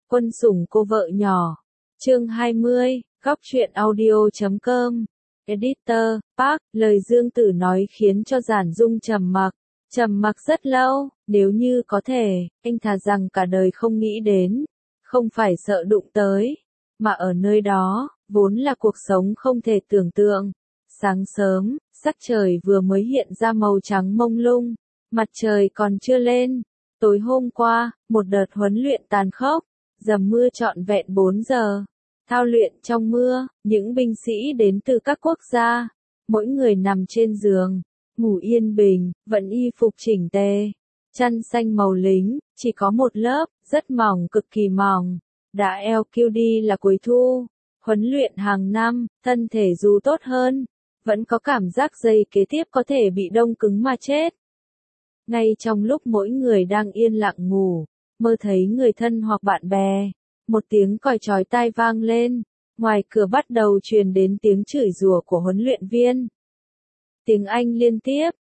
Quân sủng cô vợ nhỏ. Chương 20, góc truyện audio.com. Editor, Park, lời Dương Tử nói khiến cho Giản Dung trầm mặc rất lâu, nếu như có thể, anh thà rằng cả đời không nghĩ đến, không phải sợ đụng tới, mà ở nơi đó, vốn là cuộc sống không thể tưởng tượng. Sáng sớm, sắc trời vừa mới hiện ra màu trắng mông lung, mặt trời còn chưa lên. Tối hôm qua, một đợt huấn luyện tàn khốc, dầm mưa trọn vẹn 4 giờ. Thao luyện trong mưa, những binh sĩ đến từ các quốc gia, mỗi người nằm trên giường, ngủ yên bình, vẫn y phục chỉnh tề, chăn xanh màu lính, chỉ có một lớp, rất mỏng, cực kỳ mỏng. Đã LQD là cuối thu, huấn luyện hàng năm, thân thể dù tốt hơn, vẫn có cảm giác giây kế tiếp có thể bị đông cứng mà chết. Ngay trong lúc mỗi người đang yên lặng ngủ, mơ thấy người thân hoặc bạn bè, một tiếng còi chói tai vang lên, ngoài cửa bắt đầu truyền đến tiếng chửi rủa của huấn luyện viên. Tiếng Anh liên tiếp,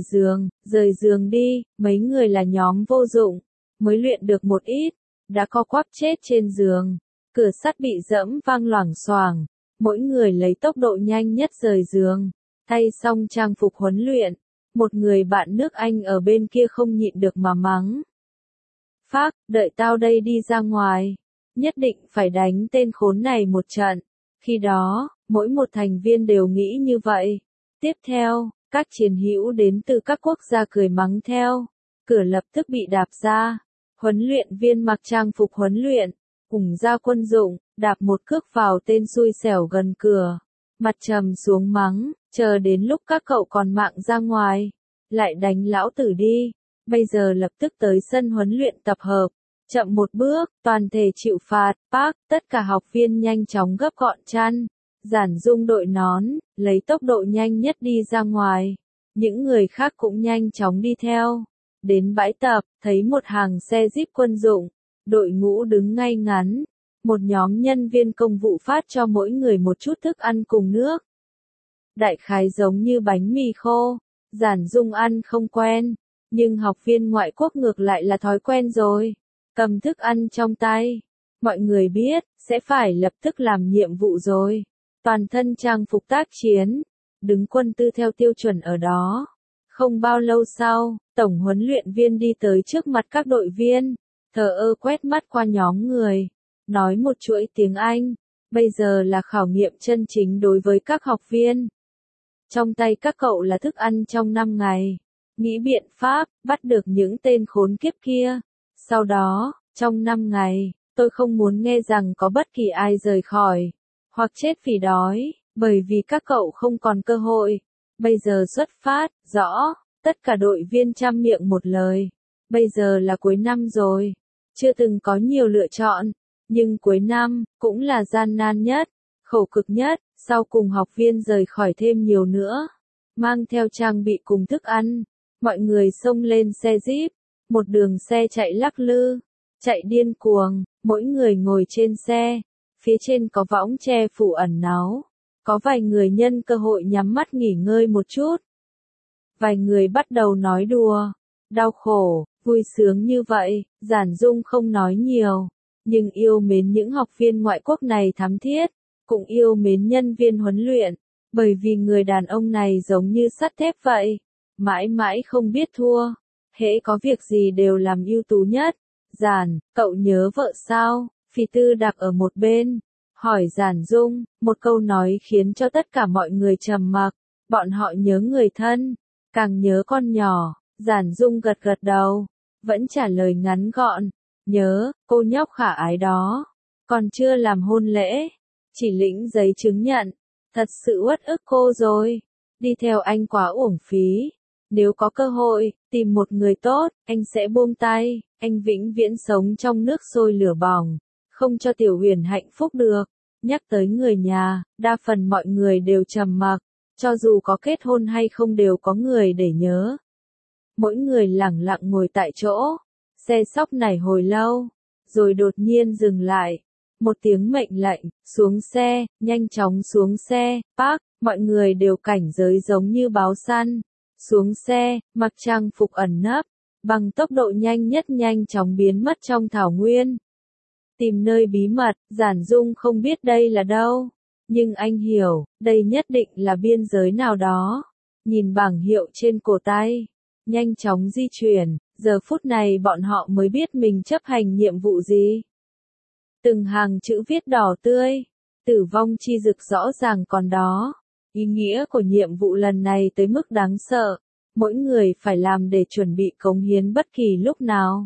rời giường đi, mấy người là nhóm vô dụng, mới luyện được một ít, đã co quắp chết trên giường, cửa sắt bị dẫm vang loảng xoảng, mỗi người lấy tốc độ nhanh nhất rời giường, thay xong trang phục huấn luyện, một người bạn nước Anh ở bên kia không nhịn được mà mắng. Phác, đợi tao đây đi ra ngoài, nhất định phải đánh tên khốn này một trận. Khi đó, mỗi một thành viên đều nghĩ như vậy. Tiếp theo, các chiến hữu đến từ các quốc gia cười mắng theo. Cửa lập tức bị đạp ra. Huấn luyện viên mặc trang phục huấn luyện, cùng ra quân dụng, đạp một cước vào tên xui xẻo gần cửa. Mặt trầm xuống mắng, chờ đến lúc các cậu còn mạng ra ngoài, lại đánh lão tử đi. Bây giờ lập tức tới sân huấn luyện tập hợp. Chậm một bước, toàn thể chịu phạt. Park, tất cả học viên nhanh chóng gấp gọn chăn. Giản Dung đội nón, lấy tốc độ nhanh nhất đi ra ngoài. Những người khác cũng nhanh chóng đi theo. Đến bãi tập, thấy một hàng xe Jeep quân dụng. Đội ngũ đứng ngay ngắn. Một nhóm nhân viên công vụ phát cho mỗi người một chút thức ăn cùng nước. Đại khái giống như bánh mì khô. Giản Dung ăn không quen. Nhưng học viên ngoại quốc ngược lại là thói quen rồi. Cầm thức ăn trong tay. Mọi người biết, sẽ phải lập tức làm nhiệm vụ rồi. Toàn thân trang phục tác chiến. Đứng quân tư theo tiêu chuẩn ở đó. Không bao lâu sau, tổng huấn luyện viên đi tới trước mặt các đội viên. Thờ ơ quét mắt qua nhóm người. Nói một chuỗi tiếng Anh. Bây giờ là khảo nghiệm chân chính đối với các học viên. Trong tay các cậu là thức ăn trong 5 ngày. Nghĩ biện pháp, bắt được những tên khốn kiếp kia. Sau đó, trong 5 ngày, tôi không muốn nghe rằng có bất kỳ ai rời khỏi, hoặc chết vì đói, bởi vì các cậu không còn cơ hội. Bây giờ xuất phát, rõ, tất cả đội viên chăm miệng một lời. Bây giờ là cuối năm rồi, chưa từng có nhiều lựa chọn, nhưng cuối năm, cũng là gian nan nhất, khổ cực nhất, sau cùng học viên rời khỏi thêm nhiều nữa. Mang theo trang bị cùng thức ăn, mọi người xông lên xe Jeep. Một đường xe chạy lắc lư, chạy điên cuồng, mỗi người ngồi trên xe, phía trên có võng che phủ ẩn náu, có vài người nhân cơ hội nhắm mắt nghỉ ngơi một chút. Vài người bắt đầu nói đùa, đau khổ, vui sướng như vậy, Giản Dung không nói nhiều, nhưng yêu mến những học viên ngoại quốc này thắm thiết, cũng yêu mến nhân viên huấn luyện, bởi vì người đàn ông này giống như sắt thép vậy, mãi mãi không biết thua. Hễ có việc gì đều làm ưu tú nhất. Giản, cậu nhớ vợ sao? Phi Tư đặt ở một bên, hỏi Giản Dung, một câu nói khiến cho tất cả mọi người trầm mặc. Bọn họ nhớ người thân, càng nhớ con nhỏ. Giản Dung gật gật đầu, vẫn trả lời ngắn gọn. Nhớ, cô nhóc khả ái đó. Còn chưa làm hôn lễ, chỉ lĩnh giấy chứng nhận. Thật sự uất ức cô rồi. Đi theo anh quá uổng phí. Nếu có cơ hội, tìm một người tốt, anh sẽ buông tay, anh vĩnh viễn sống trong nước sôi lửa bỏng, không cho Tiểu Huyền hạnh phúc được. Nhắc tới người nhà, đa phần mọi người đều trầm mặc, cho dù có kết hôn hay không đều có người để nhớ. Mỗi người lẳng lặng ngồi tại chỗ, xe sóc nảy hồi lâu, rồi đột nhiên dừng lại. Một tiếng mệnh lệnh, xuống xe, nhanh chóng xuống xe. Park, mọi người đều cảnh giới giống như báo săn. Xuống xe, mặc trang phục ẩn nấp, bằng tốc độ nhanh nhất nhanh chóng biến mất trong thảo nguyên. Tìm nơi bí mật, Giản Dung không biết đây là đâu. Nhưng anh hiểu, đây nhất định là biên giới nào đó. Nhìn bảng hiệu trên cổ tay. Nhanh chóng di chuyển, giờ phút này bọn họ mới biết mình chấp hành nhiệm vụ gì. Từng hàng chữ viết đỏ tươi. Tử vong chi dực rõ ràng còn đó. Ý nghĩa của nhiệm vụ lần này tới mức đáng sợ. Mỗi người phải làm để chuẩn bị cống hiến bất kỳ lúc nào.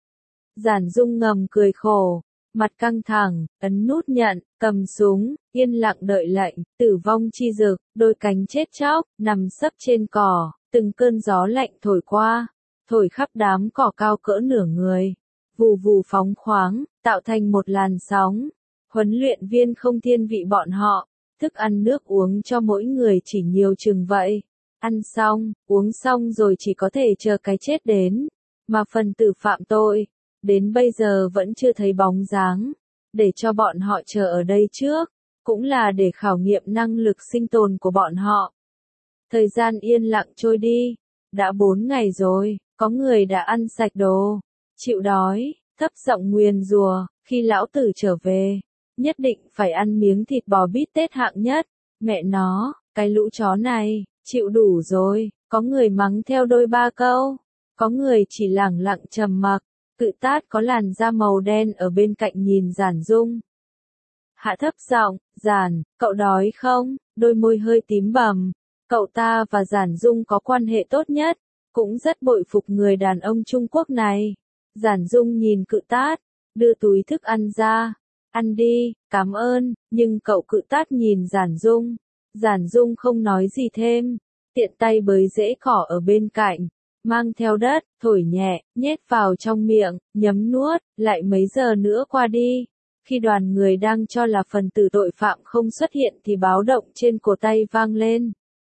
Giản Dung ngầm cười khổ. Mặt căng thẳng, ấn nút nhận, cầm súng, yên lặng đợi lệnh, tử vong chi dực, đôi cánh chết chóc, nằm sấp trên cỏ, từng cơn gió lạnh thổi qua, thổi khắp đám cỏ cao cỡ nửa người, vù vù phóng khoáng, tạo thành một làn sóng. Huấn luyện viên không thiên vị bọn họ, thức ăn nước uống cho mỗi người chỉ nhiều chừng vậy. Ăn xong, uống xong rồi chỉ có thể chờ cái chết đến, mà phần tử phạm tội đến bây giờ vẫn chưa thấy bóng dáng, để cho bọn họ chờ ở đây trước, cũng là để khảo nghiệm năng lực sinh tồn của bọn họ. Thời gian yên lặng trôi đi, đã 4 ngày rồi, có người đã ăn sạch đồ, chịu đói, thấp giọng nguyền rủa, khi lão tử trở về, nhất định phải ăn miếng thịt bò bít tết hạng nhất, mẹ nó, cái lũ chó này, chịu đủ rồi, có người mắng theo đôi ba câu, có người chỉ lẳng lặng trầm mặc. Cự tát có làn da màu đen ở bên cạnh nhìn Giản Dung. Hạ thấp giọng, Giản, cậu đói không? Đôi môi hơi tím bầm. Cậu ta và Giản Dung có quan hệ tốt nhất, cũng rất bội phục người đàn ông Trung Quốc này. Giản Dung nhìn cự tát, đưa túi thức ăn ra. Ăn đi, cảm ơn, nhưng cậu cự tát nhìn Giản Dung. Giản Dung không nói gì thêm, tiện tay bới rễ cỏ ở bên cạnh. Mang theo đất, thổi nhẹ, nhét vào trong miệng, nhấm nuốt, lại mấy giờ nữa qua đi. Khi đoàn người đang cho là phần tử tội phạm không xuất hiện thì báo động trên cổ tay vang lên.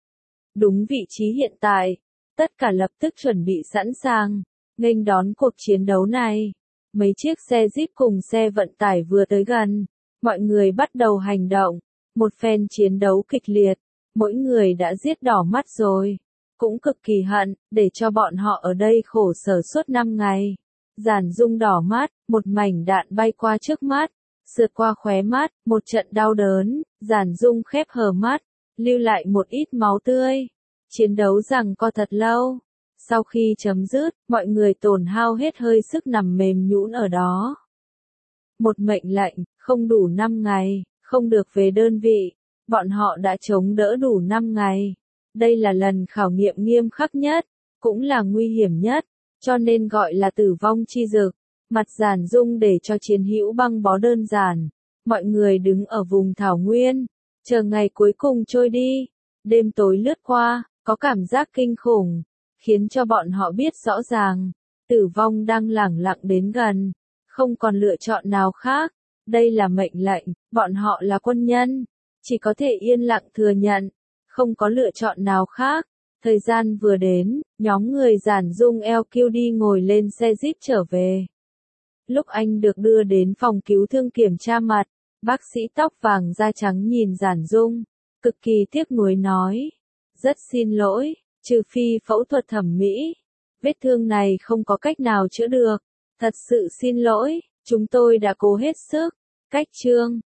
Đúng vị trí hiện tại, tất cả lập tức chuẩn bị sẵn sàng, nghênh đón cuộc chiến đấu này. Mấy chiếc xe Jeep cùng xe vận tải vừa tới gần, mọi người bắt đầu hành động, một phen chiến đấu kịch liệt, mỗi người đã giết đỏ mắt rồi. Cũng cực kỳ hận, để cho bọn họ ở đây khổ sở suốt 5 ngày. Giản Dung đỏ mắt, một mảnh đạn bay qua trước mắt, sượt qua khóe mắt, một trận đau đớn, Giản Dung khép hờ mắt, lưu lại một ít máu tươi. Chiến đấu giằng co thật lâu. Sau khi chấm dứt, mọi người tổn hao hết hơi sức nằm mềm nhũn ở đó. Một mệnh lệnh, không đủ 5 ngày, không được về đơn vị. Bọn họ đã chống đỡ đủ 5 ngày. Đây là lần khảo nghiệm nghiêm khắc nhất, cũng là nguy hiểm nhất, cho nên gọi là tử vong chi dực. Mặt Giản Dung để cho chiến hữu băng bó đơn giản. Mọi người đứng ở vùng thảo nguyên, chờ ngày cuối cùng trôi đi. Đêm tối lướt qua, có cảm giác kinh khủng, khiến cho bọn họ biết rõ ràng, tử vong đang lẳng lặng đến gần, không còn lựa chọn nào khác. Đây là mệnh lệnh, bọn họ là quân nhân, chỉ có thể yên lặng thừa nhận. Không có lựa chọn nào khác. Thời gian vừa đến, nhóm người Giản Dung LQD ngồi lên xe Jeep trở về. Lúc anh được đưa đến phòng cứu thương kiểm tra mặt, bác sĩ tóc vàng da trắng nhìn Giản Dung, cực kỳ tiếc nuối nói. Rất xin lỗi, trừ phi phẫu thuật thẩm mỹ. Vết thương này không có cách nào chữa được. Thật sự xin lỗi, chúng tôi đã cố hết sức. Cách chương